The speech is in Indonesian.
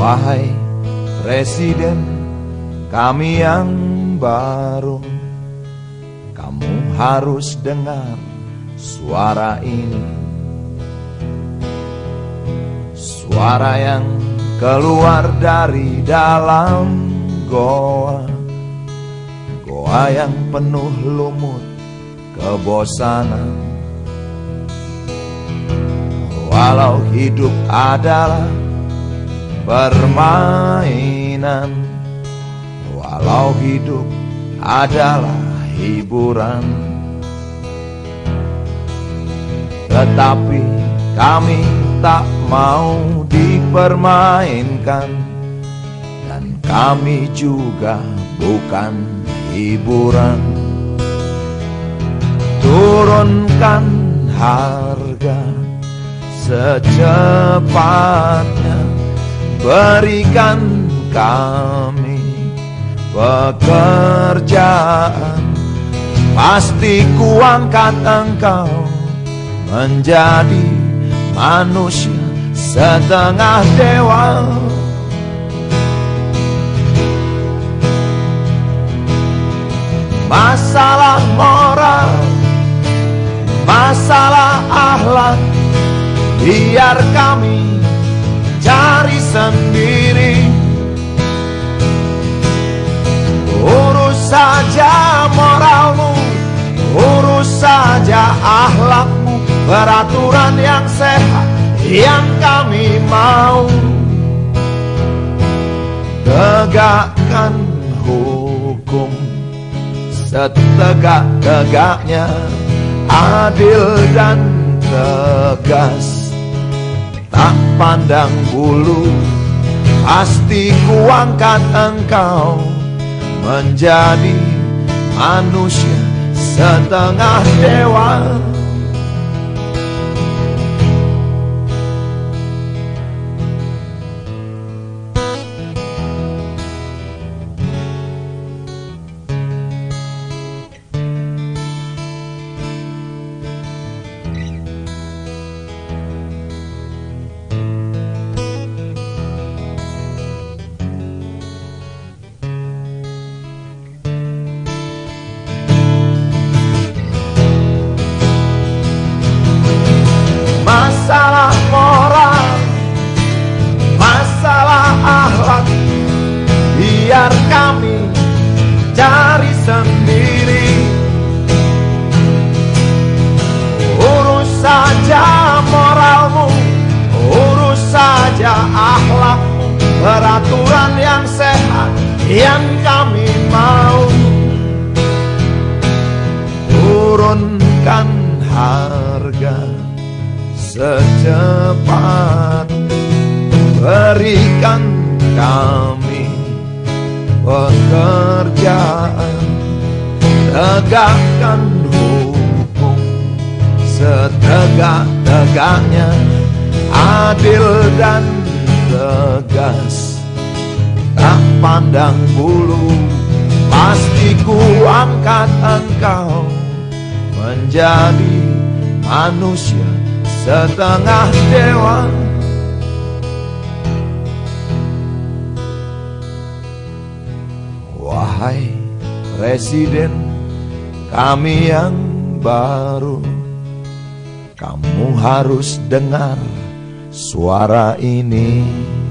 Wahai Presiden kami yang baru, kamu harus dengar suara ini. Suara yang keluar dari dalam goa, goa yang penuh lumut kebosanan. Walau hidup adalah permainan, walau hidup adalah hiburan, tetapi kami tak mau dipermainkan, dan kami juga bukan hiburan. Turunkan harga secepatnya, berikan kami pekerjaan, pasti kuangkat engkau menjadi manusia setengah dewa. Masalah moral, masalah akhlak, biar kami cari sendiri. Urus saja moralmu, urus saja akhlakmu, peraturan yang sehat yang kami mau. Tegakkan hukum setegak-tegaknya, adil dan tegas, tak pandang bulu, pasti kuangkat engkau menjadi manusia setengah dewa. Masalah moral, masalah akhlak, biar kami cari sendiri. Urus saja moralmu, urus saja akhlakmu, peraturan yang sehat yang kami mau. Turunkan harga secepat, berikan kami pekerjaan, tegakkan hukum setegak-tegaknya, adil dan tegas, tak pandang bulu, pasti kuangkat engkau menjadi manusia setengah dewa. Wahai Presiden kami yang baru, kamu harus dengar suara ini.